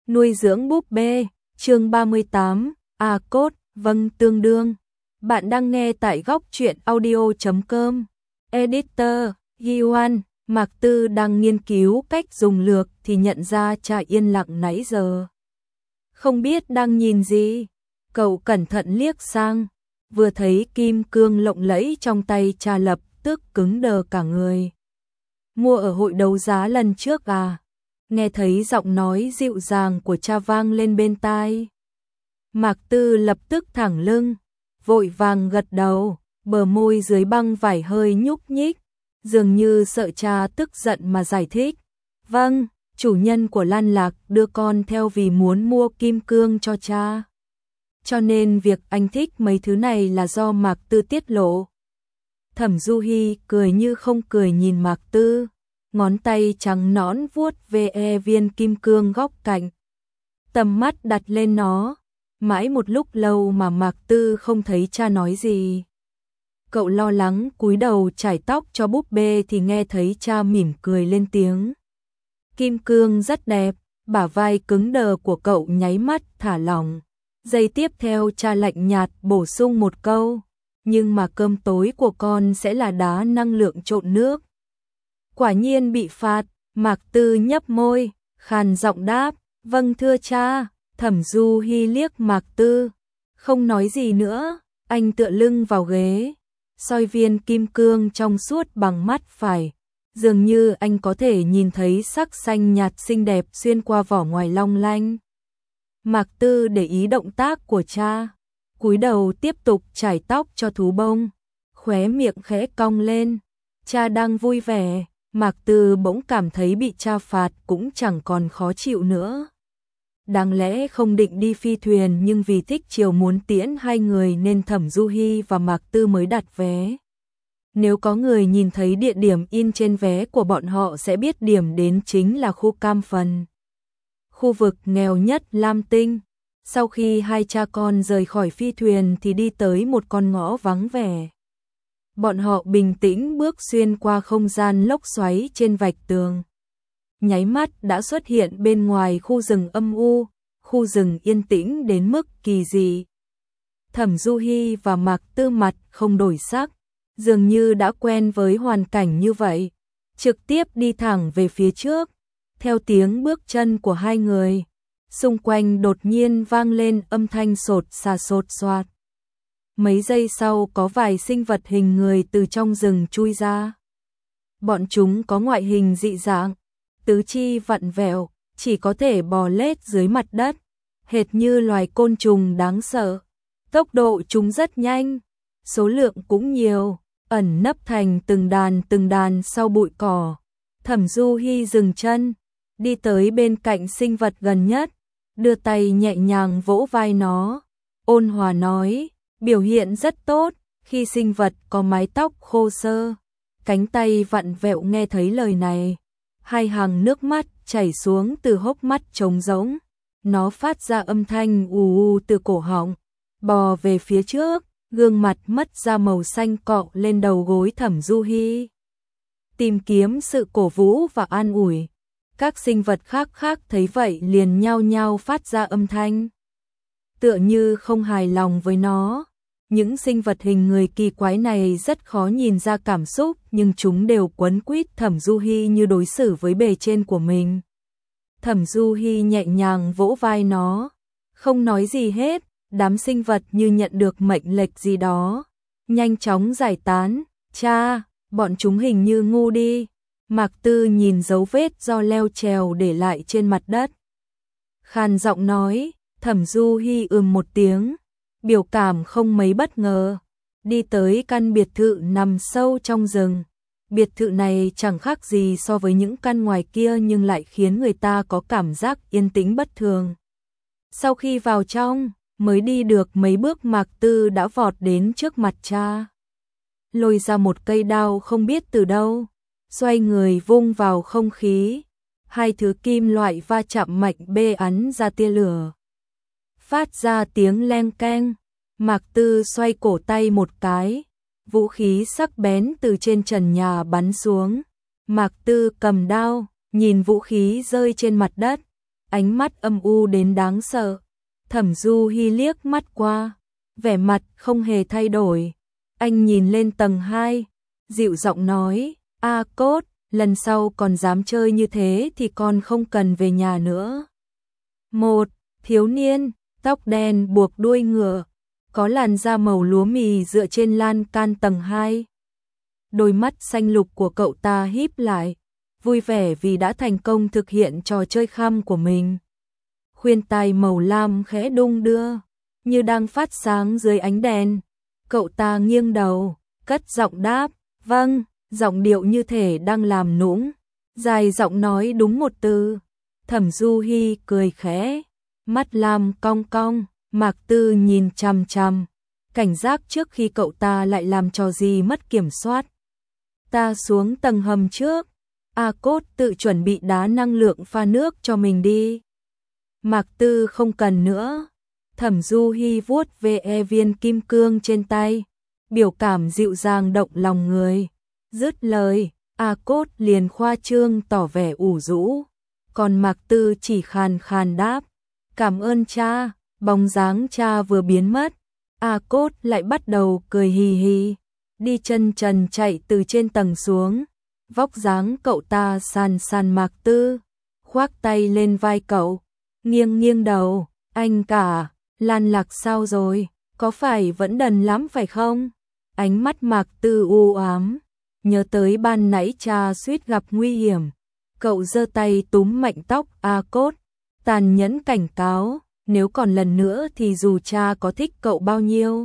Nuôi dưỡng búp bê, chương 38, cốt, vâng tương đương. Bạn đang nghe tại góc truyện audio.com. Editor, Gioan, Mạc Tư đang nghiên cứu cách dùng lược thì nhận ra cha yên lặng nãy giờ. Không biết đang nhìn gì. Cậu cẩn thận liếc sang, vừa thấy kim cương lộng lẫy trong tay cha lập tức cứng đờ cả người. Mua ở hội đấu giá lần trước à? Nghe thấy giọng nói dịu dàng của cha vang lên bên tai. Mạc Tư lập tức thẳng lưng, vội vàng gật đầu, bờ môi dưới băng vải hơi nhúc nhích, dường như sợ cha tức giận mà giải thích. Vâng, chủ nhân của Lan Lạc đưa con theo vì muốn mua kim cương cho cha. Cho nên việc anh thích mấy thứ này là do Mạc Tư tiết lộ. Thẩm Du Hi cười như không cười nhìn Mạc Tư, ngón tay trắng nõn vuốt ve viên kim cương góc cạnh. Tầm mắt đặt lên nó, mãi một lúc lâu mà Mạc Tư không thấy cha nói gì. Cậu lo lắng cúi đầu chải tóc cho búp bê thì nghe thấy cha mỉm cười lên tiếng. Kim cương rất đẹp, bả vai cứng đờ của cậu nháy mắt thả lỏng. Giây tiếp theo cha lạnh nhạt bổ sung một câu, nhưng mà cơm tối của con sẽ là đá năng lượng trộn nước. Quả nhiên bị phạt, Mạc Tư nhấp môi, khàn giọng đáp, vâng thưa cha. Thẩm Du Hi liếc Mạc Tư, không nói gì nữa, anh tựa lưng vào ghế, soi viên kim cương trong suốt bằng mắt phải, dường như anh có thể nhìn thấy sắc xanh nhạt xinh đẹp xuyên qua vỏ ngoài long lanh. Mạc Tư để ý động tác của cha, cúi đầu tiếp tục chải tóc cho thú bông, khóe miệng khẽ cong lên. Cha đang vui vẻ, Mạc Tư bỗng cảm thấy bị cha phạt cũng chẳng còn khó chịu nữa. Đáng lẽ không định đi phi thuyền nhưng vì thích chiều muốn tiễn hai người nên Thẩm Du Hi và Mạc Tư mới đặt vé. Nếu có người nhìn thấy địa điểm in trên vé của bọn họ sẽ biết điểm đến chính là khu Cam Phần, khu vực nghèo nhất Lam Tinh. Sau khi hai cha con rời khỏi phi thuyền thì đi tới một con ngõ vắng vẻ. Bọn họ bình tĩnh bước xuyên qua không gian lốc xoáy trên vạch tường. Nháy mắt đã xuất hiện bên ngoài khu rừng âm u, khu rừng yên tĩnh đến mức kỳ dị. Thẩm Du Hi và Mạc Tư mặt không đổi sắc, dường như đã quen với hoàn cảnh như vậy, trực tiếp đi thẳng về phía trước. Theo tiếng bước chân của hai người, xung quanh đột nhiên vang lên âm thanh sột soạt. Mấy giây sau có vài sinh vật hình người từ trong rừng chui ra. Bọn chúng có ngoại hình dị dạng, tứ chi vặn vẹo, chỉ có thể bò lết dưới mặt đất, hệt như loài côn trùng đáng sợ. Tốc độ chúng rất nhanh, số lượng cũng nhiều, ẩn nấp thành từng đàn sau bụi cỏ. Thẩm Du Hi dừng chân, đi tới bên cạnh sinh vật gần nhất, đưa tay nhẹ nhàng vỗ vai nó, ôn hòa nói, biểu hiện rất tốt. Khi sinh vật có mái tóc khô xơ, cánh tay vặn vẹo nghe thấy lời này, hai hàng nước mắt chảy xuống từ hốc mắt trống rỗng. Nó phát ra âm thanh ù từ cổ họng, bò về phía trước, gương mặt mất ra màu xanh cọ lên đầu gối Thẩm Du Hi, tìm kiếm sự cổ vũ và an ủi. Các sinh vật khác thấy vậy liền nhao nhao phát ra âm thanh, tựa như không hài lòng với nó. Những sinh vật hình người kỳ quái này rất khó nhìn ra cảm xúc, nhưng chúng đều quấn quýt Thẩm Du Hi như đối xử với bề trên của mình. Thẩm Du Hi nhẹ nhàng vỗ vai nó, không nói gì hết. Đám sinh vật như nhận được mệnh lệnh gì đó, nhanh chóng giải tán. Cha, bọn chúng hình như ngu đi. Mạc Tư nhìn dấu vết do leo trèo để lại trên mặt đất, khàn giọng nói. Thẩm Du Hi một tiếng, biểu cảm không mấy bất ngờ, đi tới căn biệt thự nằm sâu trong rừng. Biệt thự này chẳng khác gì so với những căn ngoài kia nhưng lại khiến người ta có cảm giác yên tĩnh bất thường. Sau khi vào trong, mới đi được mấy bước Mạc Tư đã vọt đến trước mặt cha, lôi ra một cây đao không biết từ đâu, xoay người vung vào không khí. Hai thứ kim loại va chạm mạnh bê ắn ra tia lửa, phát ra tiếng leng keng. Mạc Tư xoay cổ tay một cái, vũ khí sắc bén từ trên trần nhà bắn xuống. Mạc Tư cầm đao, nhìn vũ khí rơi trên mặt đất, ánh mắt âm u đến đáng sợ. Thẩm Du Hi liếc mắt qua, vẻ mặt không hề thay đổi. Anh nhìn lên tầng 2, dịu giọng nói, A Cốt, lần sau còn dám chơi như thế thì con không cần về nhà nữa. Một thiếu niên, tóc đen buộc đuôi ngựa, có làn da màu lúa mì dựa trên lan can tầng 2. Đôi mắt xanh lục của cậu ta híp lại, vui vẻ vì đã thành công thực hiện trò chơi khăm của mình. Khuyên tai màu lam khẽ đung đưa, như đang phát sáng dưới ánh đèn. Cậu ta nghiêng đầu, cất giọng đáp, vâng, giọng điệu như thể đang làm nũng. Dài giọng nói đúng một từ. Thẩm Du Hi cười khẽ, mắt lam cong cong, Mạc Tư nhìn chằm chằm, cảnh giác trước khi cậu ta lại làm trò gì mất kiểm soát. Ta xuống tầng hầm trước, A Cốt tự chuẩn bị đá năng lượng pha nước cho mình đi. Mạc Tư không cần nữa. Thẩm Du Hi vuốt ve viên kim cương trên tay, biểu cảm dịu dàng động lòng người. Dứt lời, A Cốt liền khoa trương tỏ vẻ ủ rũ, còn Mạc Tư chỉ khàn khàn đáp, cảm ơn cha. Bóng dáng cha vừa biến mất, A Cốt lại bắt đầu cười hì hì, đi chân trần chạy từ trên tầng xuống. Vóc dáng cậu ta sàn sàn Mạc Tư, khoác tay lên vai cậu, nghiêng nghiêng đầu, anh cả, Lan Lạc sao rồi, có phải vẫn đần lắm phải không? Ánh mắt Mạc Tư u ám, nhớ tới ban nãy cha suýt gặp nguy hiểm. Cậu giơ tay túm mạnh tóc A Cốt, tàn nhẫn cảnh cáo, nếu còn lần nữa thì dù cha có thích cậu bao nhiêu,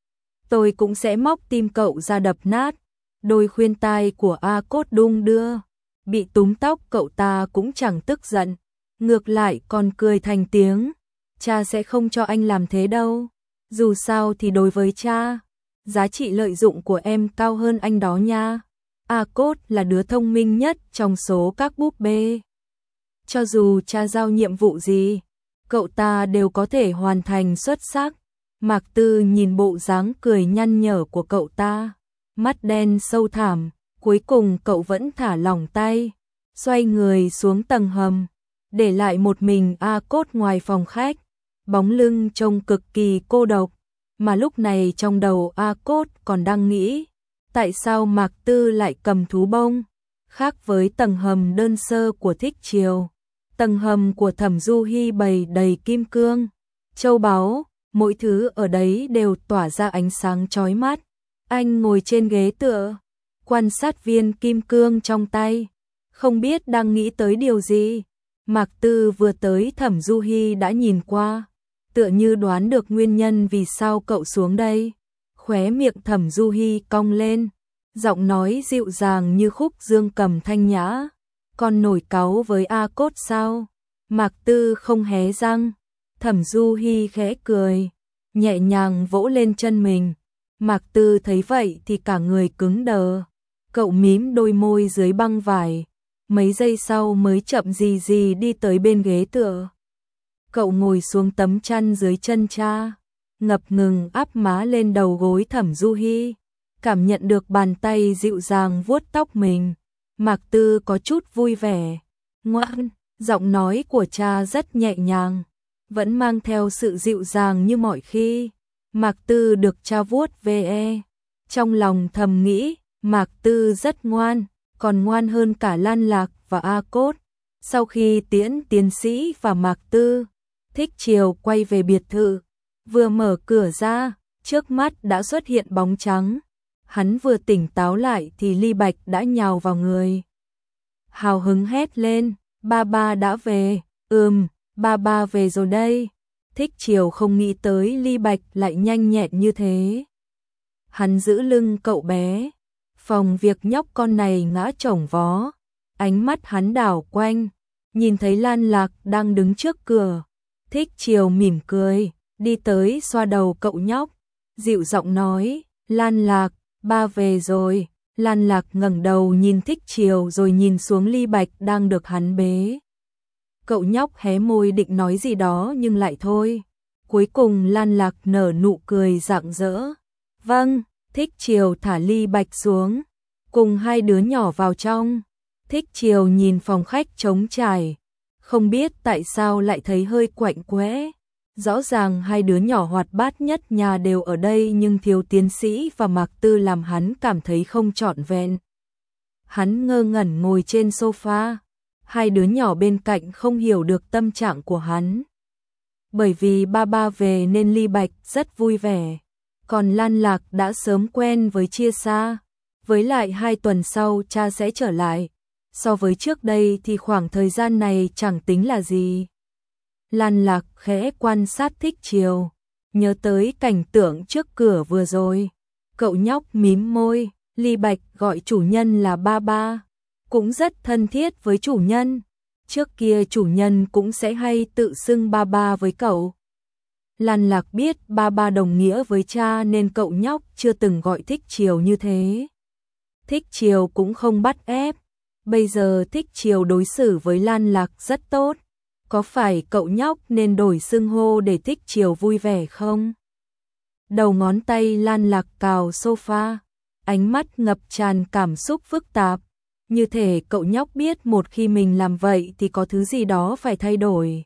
tôi cũng sẽ móc tim cậu ra đập nát. Đôi khuyên tai của A Cốt đung đưa, bị túm tóc cậu ta cũng chẳng tức giận, ngược lại còn cười thành tiếng, cha sẽ không cho anh làm thế đâu, dù sao thì đối với cha, giá trị lợi dụng của em cao hơn anh đó nha. A Cốt là đứa thông minh nhất trong số các búp bê. Cho dù cha giao nhiệm vụ gì, cậu ta đều có thể hoàn thành xuất sắc. Mạc Tư nhìn bộ dáng cười nhăn nhở của cậu ta, mắt đen sâu thẳm, cuối cùng cậu vẫn thả lỏng tay, xoay người xuống tầng hầm, để lại một mình A Cốt ngoài phòng khách, bóng lưng trông cực kỳ cô độc, mà lúc này trong đầu A Cốt còn đang nghĩ, tại sao Mạc Tư lại cầm thú bông, khác với tầng hầm đơn sơ của Thích Triều. Tầng hầm của Thẩm Du Hi bày đầy kim cương, châu báu, mỗi thứ ở đấy đều tỏa ra ánh sáng chói mắt. Anh ngồi trên ghế tựa, quan sát viên kim cương trong tay, không biết đang nghĩ tới điều gì. Mạc Tư vừa tới Thẩm Du Hi đã nhìn qua, tựa như đoán được nguyên nhân vì sao cậu xuống đây. Khóe miệng Thẩm Du Hi cong lên, giọng nói dịu dàng như khúc dương cầm thanh nhã. Con nổi cáu với A Cốt sao? Mạc Tư không hé răng. Thẩm Du Hi khẽ cười, nhẹ nhàng vỗ lên chân mình. Mạc Tư thấy vậy thì cả người cứng đờ. Cậu mím đôi môi dưới băng vải, mấy giây sau mới chậm gì gì đi tới bên ghế tựa. Cậu ngồi xuống tấm chăn dưới chân cha, ngập ngừng áp má lên đầu gối Thẩm Du Hi, cảm nhận được bàn tay dịu dàng vuốt tóc mình. Mạc Tư có chút vui vẻ. Ngoan, giọng nói của cha rất nhẹ nhàng, vẫn mang theo sự dịu dàng như mọi khi. Mạc Tư được cha vuốt ve, trong lòng thầm nghĩ, Mạc Tư rất ngoan, còn ngoan hơn cả Lan Lạc và A Cốt. Sau khi tiễn tiến sĩ và Mạc Tư, Thích Triều quay về biệt thự, vừa mở cửa ra, trước mắt đã xuất hiện bóng trắng. Hắn vừa tỉnh táo lại thì Ly Bạch đã nhào vào người. Hào hứng hét lên, ba ba đã về, ba ba về rồi đây. Thích Triều không nghĩ tới Ly Bạch lại nhanh nhẹn như thế. Hắn giữ lưng cậu bé, phòng việc nhóc con này ngã chổng vó. Ánh mắt hắn đảo quanh, nhìn thấy Lan Lạc đang đứng trước cửa. Thích Triều mỉm cười, đi tới xoa đầu cậu nhóc, dịu giọng nói, Lan Lạc, ba về rồi. Lan Lạc ngẩng đầu nhìn Thích Triều rồi nhìn xuống Ly Bạch đang được hắn bế. Cậu nhóc hé môi định nói gì đó nhưng lại thôi. Cuối cùng Lan Lạc nở nụ cười rạng rỡ. Vâng, Thích Triều thả Ly Bạch xuống, cùng hai đứa nhỏ vào trong. Thích Triều nhìn phòng khách trống trải, không biết tại sao lại thấy hơi quạnh quẽ. Rõ ràng hai đứa nhỏ hoạt bát nhất nhà đều ở đây nhưng thiếu tiến sĩ và Mạc Tư làm hắn cảm thấy không trọn vẹn. Hắn ngơ ngẩn ngồi trên sofa, hai đứa nhỏ bên cạnh không hiểu được tâm trạng của hắn. Bởi vì ba ba về nên Ly Bạch rất vui vẻ, còn Lan Lạc đã sớm quen với chia xa. Với lại 2 tuần sau cha sẽ trở lại, so với trước đây thì khoảng thời gian này chẳng tính là gì. Lan Lạc khẽ quan sát Thích Chiều, nhớ tới cảnh tượng trước cửa vừa rồi. Cậu nhóc mím môi, Ly Bạch gọi chủ nhân là ba ba, cũng rất thân thiết với chủ nhân. Trước kia chủ nhân cũng sẽ hay tự xưng ba ba với cậu. Lan Lạc biết ba ba đồng nghĩa với cha nên cậu nhóc chưa từng gọi Thích Chiều như thế. Thích Chiều cũng không bắt ép. Bây giờ Thích Chiều đối xử với Lan Lạc rất tốt. Có phải cậu nhóc nên đổi xưng hô để Thích Chiều vui vẻ không? Đầu ngón tay Lan Lạc cào sofa, ánh mắt ngập tràn cảm xúc phức tạp. Như thể cậu nhóc biết một khi mình làm vậy thì có thứ gì đó phải thay đổi.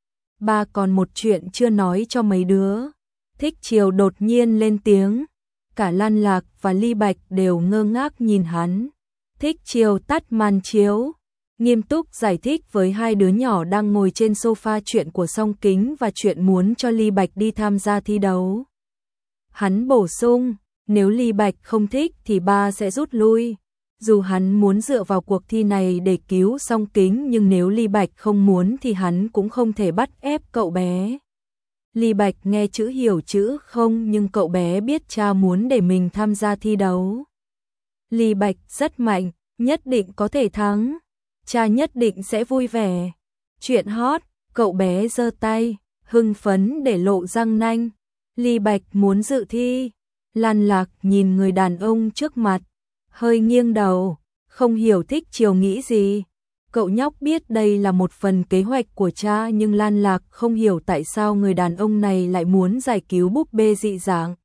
Ba còn một chuyện chưa nói cho mấy đứa. Thích Chiều đột nhiên lên tiếng. Cả Lan Lạc và Ly Bạch đều ngơ ngác nhìn hắn. Thích Chiều tắt màn chiếu, nghiêm túc giải thích với hai đứa nhỏ đang ngồi trên sofa chuyện của Song Kính và chuyện muốn cho Ly Bạch đi tham gia thi đấu. Hắn bổ sung, nếu Ly Bạch không thích thì ba sẽ rút lui. Dù hắn muốn dựa vào cuộc thi này để cứu Song Kính nhưng nếu Ly Bạch không muốn thì hắn cũng không thể bắt ép cậu bé. Ly Bạch nghe chữ hiểu chữ không nhưng cậu bé biết cha muốn để mình tham gia thi đấu. Ly Bạch rất mạnh, nhất định có thể thắng. Cha nhất định sẽ vui vẻ. Chuyện hot, cậu bé giơ tay, hưng phấn để lộ răng nanh. Ly Bạch muốn dự thi. Lan Lạc nhìn người đàn ông trước mặt, hơi nghiêng đầu, không hiểu Thích Chiều nghĩ gì. Cậu nhóc biết đây là một phần kế hoạch của cha nhưng Lan Lạc không hiểu tại sao người đàn ông này lại muốn giải cứu búp bê dị dạng.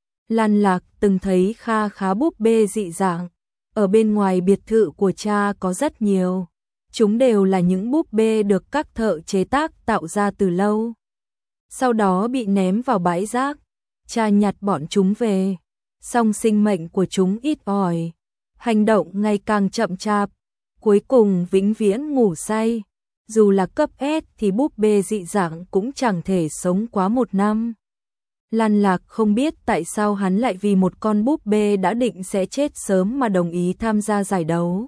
Lan Lạc từng thấy kha khá búp bê dị dạng. Ở bên ngoài biệt thự của cha có rất nhiều. Chúng đều là những búp bê được các thợ chế tác tạo ra từ lâu. Sau đó bị ném vào bãi rác. Cha nhặt bọn chúng về. Song sinh mệnh của chúng ít ỏi. Hành động ngày càng chậm chạp. Cuối cùng vĩnh viễn ngủ say. Dù là cấp S thì búp bê dị dạng cũng chẳng thể sống quá 1 năm. Lan Lạc không biết tại sao hắn lại vì một con búp bê đã định sẽ chết sớm mà đồng ý tham gia giải đấu.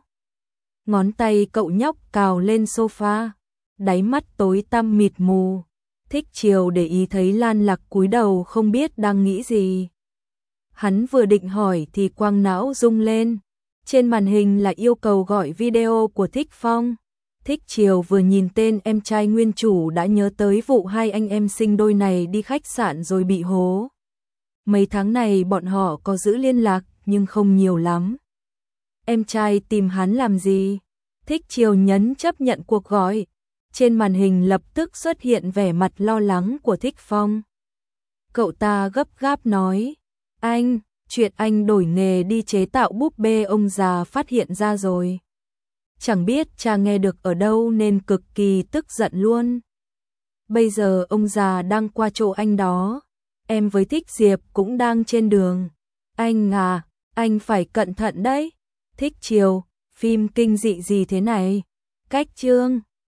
Ngón tay cậu nhóc cào lên sofa, đáy mắt tối tăm mịt mù. Thích Chiều để ý thấy Lan Lạc cúi đầu không biết đang nghĩ gì. Hắn vừa định hỏi thì quang não rung lên. Trên màn hình là yêu cầu gọi video của Thích Phong. Thích Chiều vừa nhìn tên em trai nguyên chủ đã nhớ tới vụ hai anh em sinh đôi này đi khách sạn rồi bị hố. Mấy tháng này bọn họ có giữ liên lạc nhưng không nhiều lắm. Em trai tìm hắn làm gì? Thích Chiều nhấn chấp nhận cuộc gọi. Trên màn hình lập tức xuất hiện vẻ mặt lo lắng của Thích Phong. Cậu ta gấp gáp nói, anh, chuyện anh đổi nghề đi chế tạo búp bê ông già phát hiện ra rồi. Chẳng biết cha nghe được ở đâu nên cực kỳ tức giận luôn. Bây giờ ông già đang qua chỗ anh đó. Em với Thích Diệp cũng đang trên đường. Anh à, anh phải cẩn thận đấy. Thích Chiều, phim kinh dị gì thế này? Cách chương